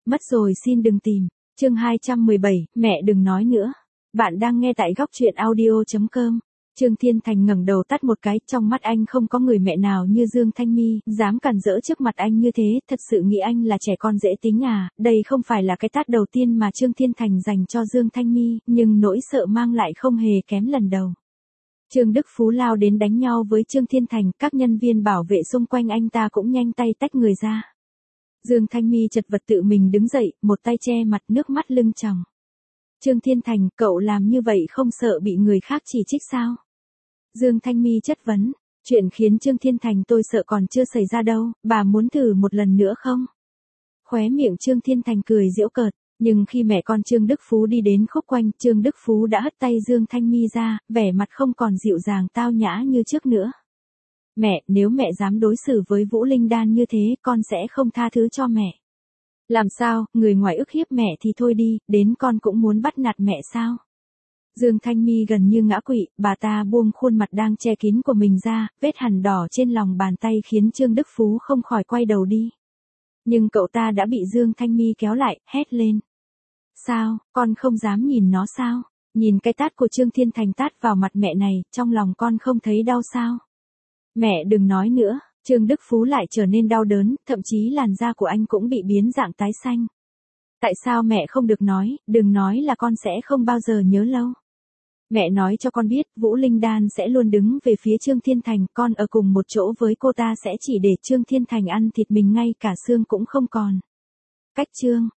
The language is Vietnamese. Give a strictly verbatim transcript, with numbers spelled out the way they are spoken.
Mất rồi xin đừng tìm. Chương hai trăm mười bảy, mẹ đừng nói nữa. Bạn đang nghe tại góc truyện audio chấm com. Trương Thiên Thành ngẩng đầu tắt một cái, trong mắt anh không có người mẹ nào như Dương Thanh Mi, dám cản rỡ trước mặt anh như thế, thật sự nghĩ anh là trẻ con dễ tính à, đây không phải là cái tát đầu tiên mà Trương Thiên Thành dành cho Dương Thanh Mi, nhưng nỗi sợ mang lại không hề kém lần đầu. Trương Đức Phú lao đến đánh nhau với Trương Thiên Thành, các nhân viên bảo vệ xung quanh anh ta cũng nhanh tay tách người ra. Dương Thanh Mi chật vật tự mình đứng dậy, một tay che mặt, nước mắt lưng tròng. Trương Thiên Thành, cậu làm như vậy không sợ bị người khác chỉ trích sao? Dương Thanh Mi chất vấn, chuyện khiến Trương Thiên Thành tôi sợ còn chưa xảy ra đâu, bà muốn thử một lần nữa không? Khóe miệng Trương Thiên Thành cười giễu cợt, nhưng khi mẹ con Trương Đức Phú đi đến khúc quanh, Trương Đức Phú đã hất tay Dương Thanh Mi ra, vẻ mặt không còn dịu dàng tao nhã như trước nữa. Mẹ, nếu mẹ dám đối xử với Vũ Linh Đan như thế, con sẽ không tha thứ cho mẹ. Làm sao, người ngoài ức hiếp mẹ thì thôi đi, đến con cũng muốn bắt nạt mẹ sao? Dương Thanh Mi gần như ngã quỵ, bà ta buông khuôn mặt đang che kín của mình ra, vết hằn đỏ trên lòng bàn tay khiến Trương Đức Phú không khỏi quay đầu đi. Nhưng cậu ta đã bị Dương Thanh Mi kéo lại, hét lên. Sao, con không dám nhìn nó sao? Nhìn cái tát của Trương Thiên Thành tát vào mặt mẹ này, trong lòng con không thấy đau sao? Mẹ đừng nói nữa, Trương Đức Phú lại trở nên đau đớn, thậm chí làn da của anh cũng bị biến dạng tái xanh. Tại sao mẹ không được nói, đừng nói là con sẽ không bao giờ nhớ lâu. Mẹ nói cho con biết, Vũ Linh Đan sẽ luôn đứng về phía Trương Thiên Thành, con ở cùng một chỗ với cô ta sẽ chỉ để Trương Thiên Thành ăn thịt mình ngay cả xương cũng không còn. Cách Trương